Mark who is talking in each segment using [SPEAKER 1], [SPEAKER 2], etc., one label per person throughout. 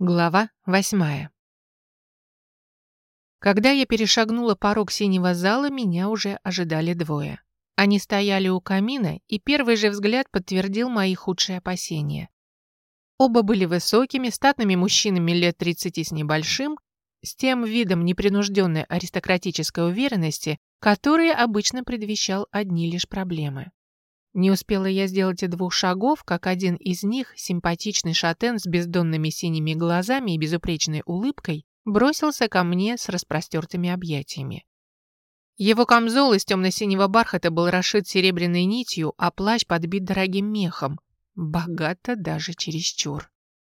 [SPEAKER 1] Глава 8. Когда я перешагнула порог синего зала, меня уже ожидали двое. Они стояли у камина, и первый же взгляд подтвердил мои худшие опасения. Оба были высокими, статными мужчинами лет 30 с небольшим, с тем видом непринужденной аристократической уверенности, который обычно предвещал одни лишь проблемы. Не успела я сделать и 2 шагов, как один из них, симпатичный шатен с бездонными синими глазами и безупречной улыбкой, бросился ко мне с распростертыми объятиями. Его камзол из темно-синего бархата был расшит серебряной нитью, а плащ подбит дорогим мехом. Богато даже чересчур.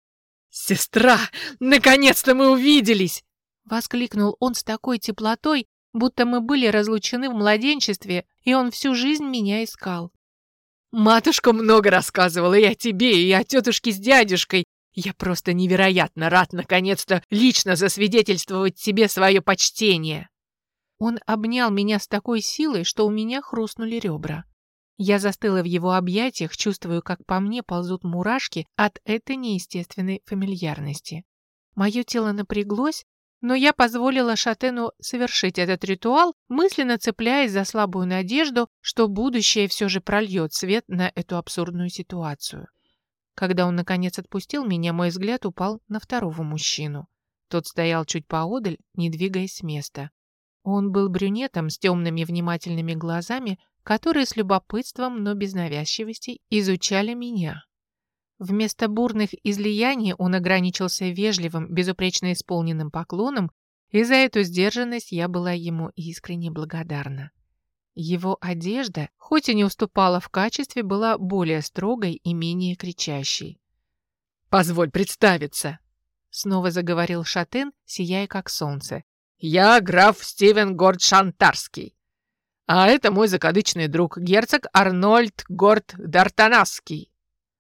[SPEAKER 2] «Сестра, наконец-то мы увиделись!»
[SPEAKER 1] — воскликнул он с такой теплотой, будто мы были разлучены в младенчестве, и он всю жизнь меня искал.
[SPEAKER 2] «Матушка много рассказывала и о тебе, и о тетушке с дядюшкой. Я просто невероятно рад наконец-то лично засвидетельствовать тебе свое почтение!»
[SPEAKER 1] Он обнял меня с такой силой, что у меня хрустнули ребра. Я застыла в его объятиях, чувствуя, как по мне ползут мурашки от этой неестественной фамильярности. Мое тело напряглось, но я позволила шатену совершить этот ритуал, мысленно цепляясь за слабую надежду, что будущее все же прольет свет на эту абсурдную ситуацию. Когда он наконец отпустил меня, мой взгляд упал на второго мужчину. Тот стоял чуть поодаль, не двигаясь с места. Он был брюнетом с темными внимательными глазами, которые с любопытством, но без навязчивости изучали меня. Вместо бурных излияний он ограничился вежливым, безупречно исполненным поклоном, и за эту сдержанность я была ему искренне благодарна. Его одежда, хоть и не уступала в качестве, была более строгой и менее кричащей.
[SPEAKER 2] «Позволь представиться»,
[SPEAKER 1] — снова заговорил шатен, сияя как солнце.
[SPEAKER 2] «Я граф Стивен Горд Шантарский, а это мой закадычный друг, герцог Арнольд Горд Д'Артанасский».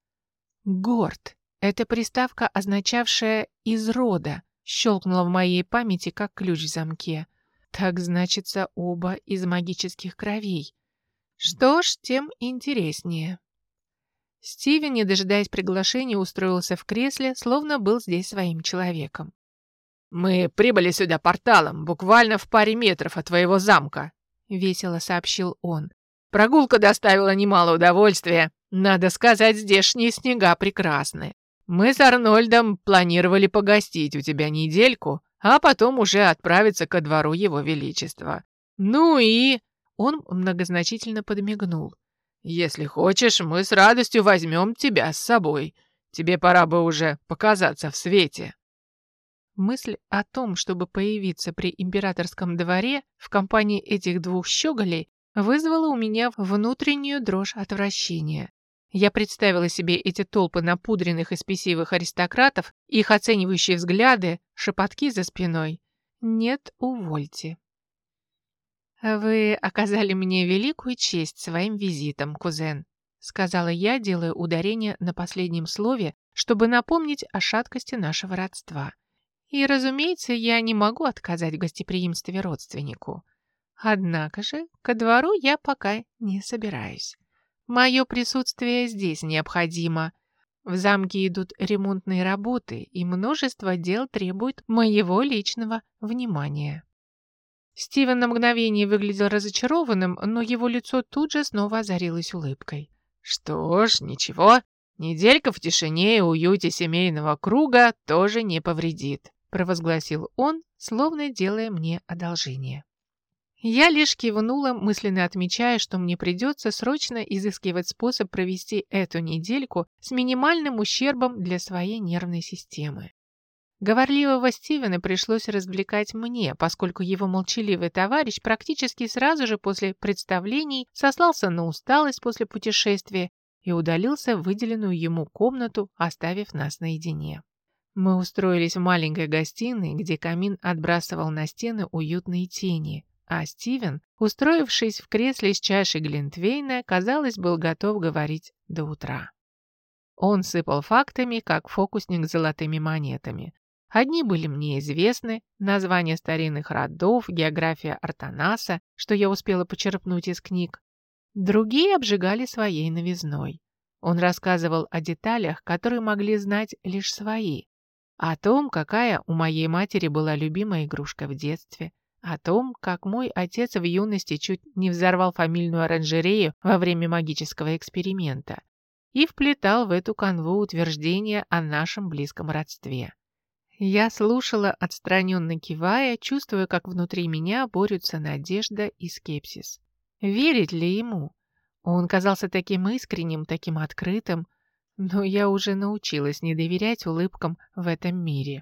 [SPEAKER 1] «Горд» — это приставка, означавшая «из рода», щелкнула в моей памяти, как ключ в замке. Так, значится, оба из магических кровей. Что ж, тем интереснее. Стивен, не дожидаясь приглашения, устроился в кресле, словно был здесь своим человеком.
[SPEAKER 2] «Мы прибыли сюда порталом, буквально в паре метров от твоего замка», — весело сообщил он. «Прогулка доставила немало удовольствия. Надо сказать, здешние снега прекрасны. Мы с Арнольдом планировали погостить у тебя недельку, а потом уже отправиться ко двору его величества. Ну и...» Он многозначительно подмигнул. «Если хочешь, мы с радостью возьмем тебя с собой. Тебе пора бы уже показаться в свете».
[SPEAKER 1] Мысль о том, чтобы появиться при императорском дворе в компании этих 2 щеголей, вызвала у меня внутреннюю дрожь отвращения. Я представила себе эти толпы напудренных и спесивых аристократов, их оценивающие взгляды, шепотки за спиной. Нет, увольте. «Вы оказали мне великую честь своим визитом, кузен», сказала я, делая ударение на последнем слове, чтобы напомнить о шаткости нашего родства. И, разумеется, я не могу отказать в гостеприимстве родственнику. Однако же ко двору я пока не собираюсь. Мое присутствие здесь необходимо. В замке идут ремонтные работы, и множество дел требует моего личного внимания. Стивен на мгновение выглядел разочарованным, но его лицо тут же снова озарилось улыбкой.
[SPEAKER 2] «Что ж, ничего, неделька в тишине и уюте семейного круга тоже не повредит», — провозгласил он, словно делая мне одолжение.
[SPEAKER 1] Я лишь кивнула, мысленно отмечая, что мне придется срочно изыскивать способ провести эту недельку с минимальным ущербом для своей нервной системы. Говорливого Стивена пришлось развлекать мне, поскольку его молчаливый товарищ практически сразу же после представлений сослался на усталость после путешествия и удалился в выделенную ему комнату, оставив нас наедине. Мы устроились в маленькой гостиной, где камин отбрасывал на стены уютные тени, а Стивен, устроившись в кресле с чашей глинтвейна, казалось, был готов говорить до утра. Он сыпал фактами, как фокусник с золотыми монетами. Одни были мне известны, названия старинных родов, география Артанаса, что я успела почерпнуть из книг. Другие обжигали своей новизной. Он рассказывал о деталях, которые могли знать лишь свои. О том, какая у моей матери была любимая игрушка в детстве. О том, как мой отец в юности чуть не взорвал фамильную оранжерею во время магического эксперимента. И вплетал в эту канву утверждения о нашем близком родстве. Я слушала, отстраненно кивая, чувствуя, как внутри меня борются надежда и скепсис. Верить ли ему? Он казался таким искренним, таким открытым, но я уже научилась не доверять улыбкам в этом мире.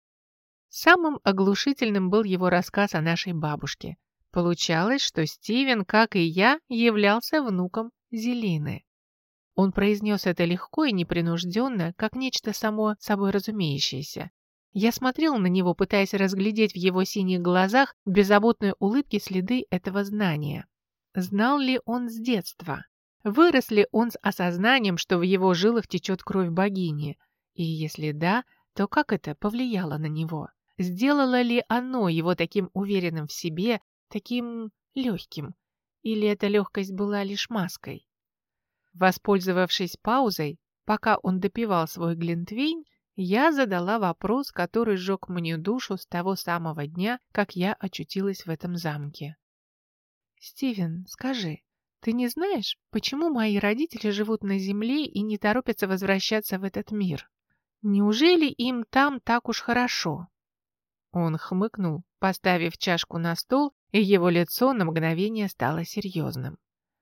[SPEAKER 1] Самым оглушительным был его рассказ о нашей бабушке. Получалось, что Стивен, как и я, являлся внуком Зелины. Он произнес это легко и непринужденно, как нечто само собой разумеющееся. Я смотрела на него, пытаясь разглядеть в его синих глазах в беззаботной улыбке следы этого знания. Знал ли он с детства? Вырос ли он с осознанием, что в его жилах течет кровь богини? И если да, то как это повлияло на него? Сделало ли оно его таким уверенным в себе, таким легким? Или эта легкость была лишь маской? Воспользовавшись паузой, пока он допивал свой глинтвейн, я задала вопрос, который сжег мне душу с того самого дня, как я очутилась в этом замке. «Стивен, скажи, ты не знаешь, почему мои родители живут на земле и не торопятся возвращаться в этот мир? Неужели им там так уж хорошо?» Он хмыкнул, поставив чашку на стол, и его лицо на мгновение стало серьезным.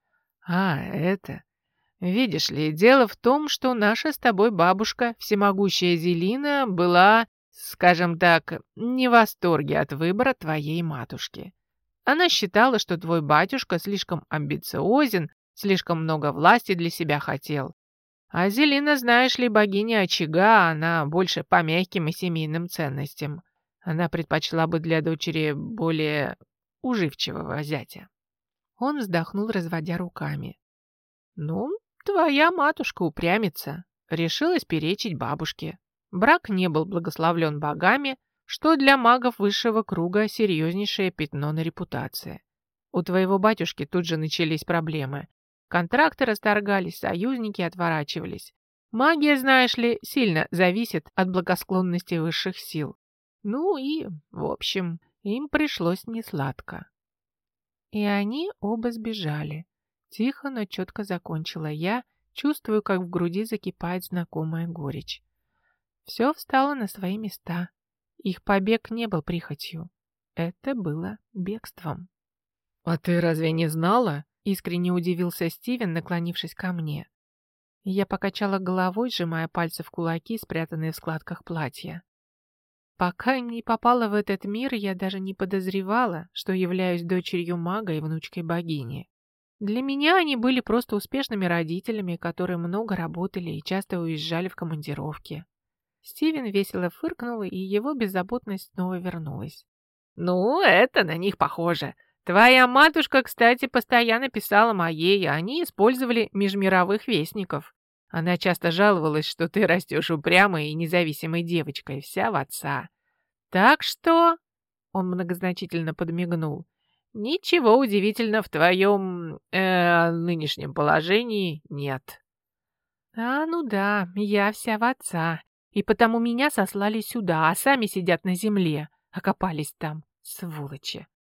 [SPEAKER 1] Это... Видишь ли, дело в том, что наша с тобой бабушка, всемогущая Зелина, была, скажем так, не в восторге от выбора твоей матушки. Она считала, что твой батюшка слишком амбициозен, слишком много власти для себя хотел. А Зелина, знаешь ли, богиня очага, она больше по мягким и семейным ценностям. Она предпочла бы для дочери более уживчивого зятя. Он вздохнул, разводя руками. Ну, твоя матушка упрямится, решилась перечить бабушке. Брак не был благословлен богами, что для магов высшего круга серьезнейшее пятно на репутации. У твоего батюшки тут же начались проблемы. Контракты расторгались, союзники отворачивались. Магия, знаешь ли, сильно зависит от благосклонности высших сил. Ну и, в общем, им пришлось несладко. И они оба сбежали. Тихо, но четко закончила я, чувствую, как в груди закипает знакомая горечь. Все встало на свои места. Их побег не был прихотью. Это было бегством. «А ты разве не знала?» — искренне удивился Стивен, наклонившись ко мне. Я покачала головой, сжимая пальцы в кулаки, спрятанные в складках платья. Пока не попала в этот мир, я даже не подозревала, что являюсь дочерью мага и внучкой богини. Для меня они были просто успешными родителями, которые много работали и часто уезжали в командировки. Стивен весело фыркнул, и его беззаботность снова вернулась. «Ну, это на них похоже. Твоя матушка, кстати, постоянно писала моей, а они использовали межмировых вестников. Она часто жаловалась, что ты растешь упрямой и независимой девочкой, вся в отца. Так что...» Он многозначительно подмигнул. «Ничего удивительного в твоем нынешнем положении нет». Ну да, я вся в отца, и потому меня сослали сюда, а сами сидят на земле, окопались там, сволочи».